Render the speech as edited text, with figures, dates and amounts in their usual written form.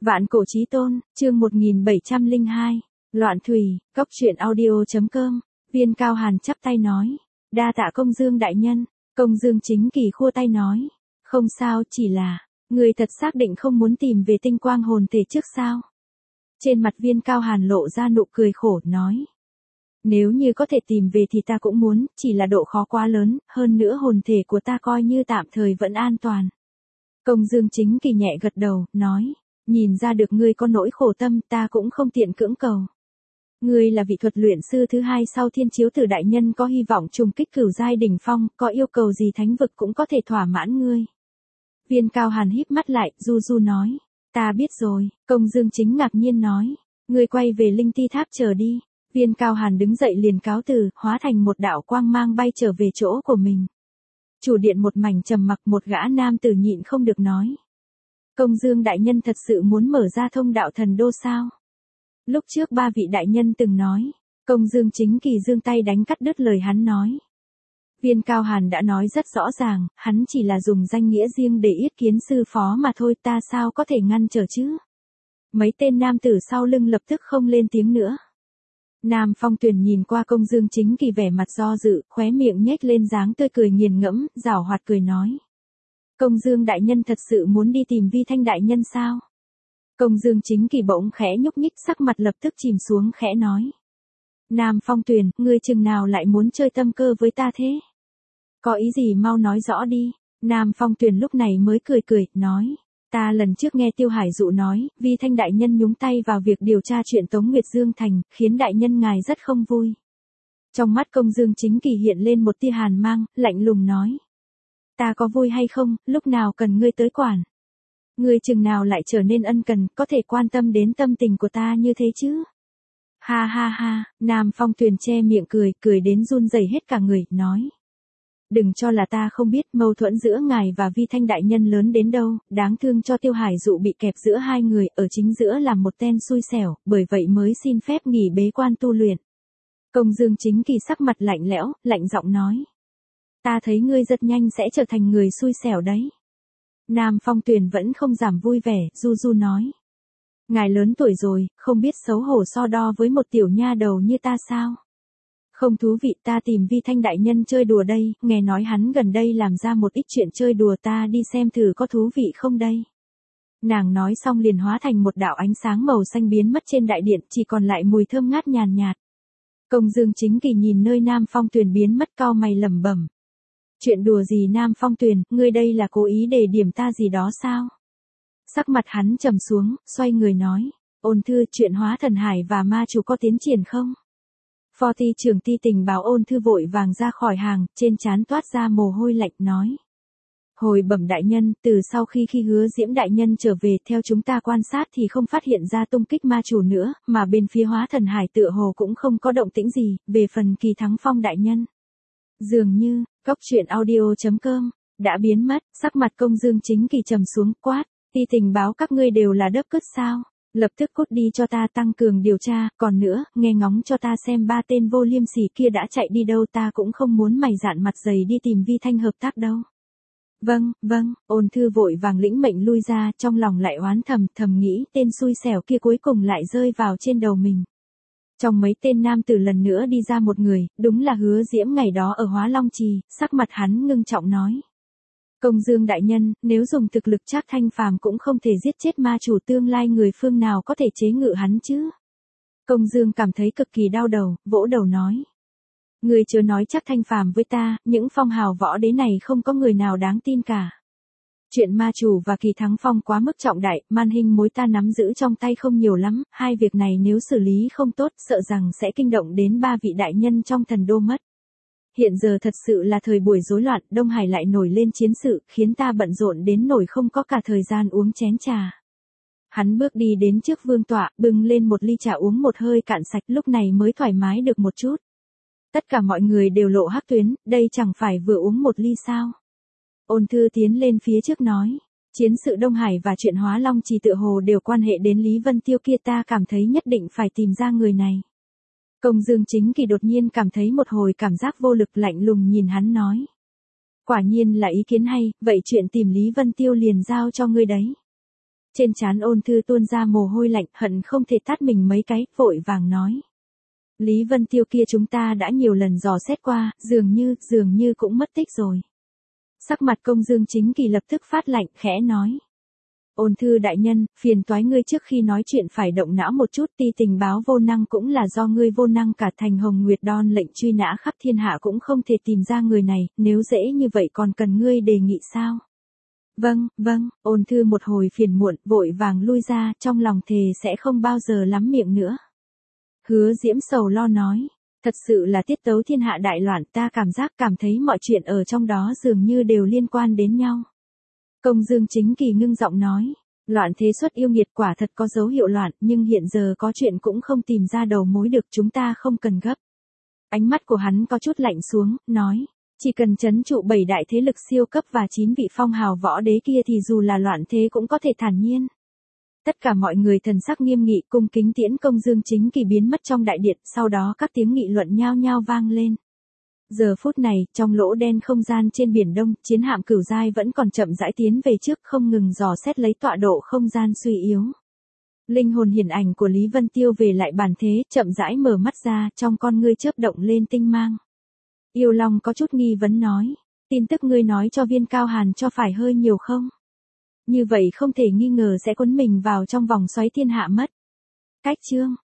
Vạn cổ chí tôn, chương 1702, Loạn thủy, cốc truyện audio.com, Viên Cao Hàn chắp tay nói. Đa tạ Công Dương đại nhân. Công Dương Chính Kỳ khua tay nói. Không sao, chỉ là, người thật xác định không muốn tìm về tinh quang hồn thể trước sao? Trên mặt Viên Cao Hàn lộ ra nụ cười khổ, nói. Nếu như có thể tìm về thì ta cũng muốn, chỉ là độ khó quá lớn, hơn nữa hồn thể của ta coi như tạm thời vẫn an toàn. Công Dương Chính Kỳ nhẹ gật đầu, nói. Nhìn ra được ngươi có nỗi khổ tâm, ta cũng không tiện cưỡng cầu. Ngươi là vị thuật luyện sư thứ hai sau Thiên Chiếu Tử đại nhân, có hy vọng trùng kích cửu giai đỉnh phong, có yêu cầu gì thánh vực cũng có thể thỏa mãn ngươi. Viên Cao Hàn híp mắt lại, du du nói. Ta biết rồi. Công Dương Chính ngạc nhiên nói. Ngươi quay về Linh Ti Tháp chờ đi. Viên Cao Hàn đứng dậy liền cáo từ, hóa thành một đạo quang mang bay trở về chỗ của mình. Chủ điện một mảnh trầm mặc, một gã nam tử nhịn không được nói. Công Dương đại nhân thật sự muốn mở ra thông đạo thần đô sao? Lúc trước ba vị đại nhân từng nói. Công Dương Chính Kỳ giương tay đánh cắt đứt lời hắn nói. Viên Cao Hàn đã nói rất rõ ràng, hắn chỉ là dùng danh nghĩa riêng để yết kiến sư phó mà thôi, ta sao có thể ngăn trở chứ? Mấy tên nam tử sau lưng lập tức không lên tiếng nữa. Nam Phong Tuyền nhìn qua Công Dương Chính Kỳ vẻ mặt do dự, khóe miệng nhếch lên dáng tươi cười nghiền ngẫm, giảo hoạt cười nói. Công Dương đại nhân thật sự muốn đi tìm Vi Thanh đại nhân sao? Công Dương Chính Kỳ bỗng khẽ nhúc nhích, sắc mặt lập tức chìm xuống, khẽ nói. Nam Phong Tuyền, ngươi chừng nào lại muốn chơi tâm cơ với ta thế? Có ý gì mau nói rõ đi. Nam Phong Tuyền lúc này mới cười, nói. Ta lần trước nghe Tiêu Hải Dụ nói, Vi Thanh đại nhân nhúng tay vào việc điều tra chuyện Tống Nguyệt Dương Thành, khiến đại nhân ngài rất không vui. Trong mắt Công Dương Chính Kỳ hiện lên một tia hàn mang, lạnh lùng nói. Ta có vui hay không, lúc nào cần ngươi tới quản. Ngươi chừng nào lại trở nên ân cần, có thể quan tâm đến tâm tình của ta như thế chứ? Ha ha ha, Nam Phong Tuyền che miệng cười đến run rẩy hết cả người, nói. Đừng cho là ta không biết mâu thuẫn giữa ngài và Vi Thanh đại nhân lớn đến đâu, đáng thương cho Tiêu Hải Dụ bị kẹp giữa hai người, ở chính giữa làm một tên xui xẻo, bởi vậy mới xin phép nghỉ bế quan tu luyện. Công Dương Chính Kỳ sắc mặt lạnh lẽo, lạnh giọng nói. Ta thấy ngươi rất nhanh sẽ trở thành người xui xẻo đấy. Nam Phong Tuyền vẫn không giảm vui vẻ, du du nói. Ngài lớn tuổi rồi, không biết xấu hổ so đo với một tiểu nha đầu như ta sao? Không thú vị, ta tìm Vi Thanh đại nhân chơi đùa đây, nghe nói hắn gần đây làm ra một ít chuyện chơi đùa, ta đi xem thử có thú vị không đây. Nàng nói xong liền hóa thành một đạo ánh sáng màu xanh biến mất trên đại điện, chỉ còn lại mùi thơm ngát nhàn nhạt. Công Dương Chính Kỳ nhìn nơi Nam Phong Tuyền biến mất, cau mày lẩm bẩm. Chuyện đùa gì Nam Phong Tuyền, ngươi đây là cố ý để điểm ta gì đó sao? Sắc mặt hắn trầm xuống, xoay người nói. Ôn thư, chuyện Hóa Thần Hải và ma chủ có tiến triển không? Phó ty trưởng ty tình báo. Ôn thư vội vàng ra khỏi hàng, trên trán toát ra mồ hôi lạnh, nói. Hồi bẩm đại nhân, từ sau khi Hứa Diễm đại nhân trở về, theo chúng ta quan sát thì không phát hiện ra tung tích ma chủ nữa, mà bên phía Hóa Thần Hải tựa hồ cũng không có động tĩnh gì, về phần Kỳ Thắng Phong đại nhân. Dường như, cốc truyện audio.com, đã biến mất. Sắc mặt Công Dương Chính Kỳ trầm xuống, quát. Ty tình báo các ngươi đều là đớp cứt sao? Lập tức cút đi cho ta, tăng cường điều tra, còn nữa, nghe ngóng cho ta xem ba tên vô liêm sỉ kia đã chạy đi đâu, ta cũng không muốn mày dạn mặt dày đi tìm Vi Thanh hợp tác đâu. Vâng, Ôn thư vội vàng lĩnh mệnh lui ra, trong lòng lại oán thầm nghĩ tên xui xẻo kia cuối cùng lại rơi vào trên đầu mình. Trong mấy tên nam tử lần nữa đi ra một người, đúng là Hứa Diễm ngày đó ở Hóa Long Trì, sắc mặt hắn ngưng trọng nói. Công Dương đại nhân, nếu dùng thực lực Trác Thanh Phàm cũng không thể giết chết ma chủ, tương lai người phương nào có thể chế ngự hắn chứ? Công Dương cảm thấy cực kỳ đau đầu, vỗ đầu nói. Người chưa nói Trác Thanh Phàm với ta, những phong hào võ đế này không có người nào đáng tin cả. Chuyện ma chủ và Kỳ Thắng Phong quá mức trọng đại, man hình mối ta nắm giữ trong tay không nhiều lắm, hai việc này nếu xử lý không tốt, sợ rằng sẽ kinh động đến ba vị đại nhân trong thần đô mất. Hiện giờ thật sự là thời buổi rối loạn, Đông Hải lại nổi lên chiến sự, khiến ta bận rộn đến nỗi không có cả thời gian uống chén trà. Hắn bước đi đến trước vương tọa, bưng lên một ly trà uống một hơi cạn sạch, lúc này mới thoải mái được một chút. Tất cả mọi người đều lộ hắc tuyến, đây chẳng phải vừa uống một ly sao? Ôn thư tiến lên phía trước nói. Chiến sự Đông Hải và chuyện Hóa Long Trì tựa hồ đều quan hệ đến Lý Vân Tiêu kia, ta cảm thấy nhất định phải tìm ra người này. Công Dương Chính Kỳ đột nhiên cảm thấy một hồi cảm giác vô lực, lạnh lùng nhìn hắn nói. Quả nhiên là ý kiến hay, vậy chuyện tìm Lý Vân Tiêu liền giao cho ngươi đấy. Trên trán Ôn Thư tuôn ra mồ hôi lạnh, hận không thể tát mình mấy cái, vội vàng nói. Lý Vân Tiêu kia chúng ta đã nhiều lần dò xét qua, dường như cũng mất tích rồi. Sắc mặt Công Dương Chính Kỳ lập tức phát lạnh, khẽ nói. Ôn Thư đại nhân, phiền toái ngươi trước khi nói chuyện phải động não một chút, ti tình báo vô năng cũng là do ngươi vô năng, cả thành Hồng Nguyệt đon lệnh truy nã khắp thiên hạ cũng không thể tìm ra người này, nếu dễ như vậy còn cần ngươi đề nghị sao? Vâng, Ôn Thư một hồi phiền muộn, vội vàng lui ra, trong lòng thề sẽ không bao giờ lắm miệng nữa. Hứa Diễm sầu lo nói, thật sự là tiết tấu thiên hạ đại loạn, ta cảm thấy mọi chuyện ở trong đó dường như đều liên quan đến nhau. Công Dương Chính Kỳ ngưng giọng nói, loạn thế xuất yêu nghiệt quả thật có dấu hiệu loạn, nhưng hiện giờ có chuyện cũng không tìm ra đầu mối được, chúng ta không cần gấp. Ánh mắt của hắn có chút lạnh xuống, nói, chỉ cần trấn trụ 7 đại thế lực siêu cấp và 9 vị phong hào võ đế kia thì dù là loạn thế cũng có thể thản nhiên. Tất cả mọi người thần sắc nghiêm nghị cung kính tiễn Công Dương Chính Kỳ biến mất trong đại điện, sau đó các tiếng nghị luận nhao nhao vang lên. Giờ phút này, trong lỗ đen không gian trên biển Đông, chiến hạm Cửu Giai vẫn còn chậm rãi tiến về trước, không ngừng dò xét lấy tọa độ không gian suy yếu. Linh hồn hiển ảnh của Lý Vân Tiêu về lại bản thế, chậm rãi mở mắt ra, trong con ngươi chớp động lên tinh mang. Yêu Long có chút nghi vấn nói, tin tức ngươi nói cho Viên Cao Hàn cho phải hơi nhiều không? Như vậy không thể nghi ngờ sẽ cuốn mình vào trong vòng xoáy thiên hạ mất. Cách chương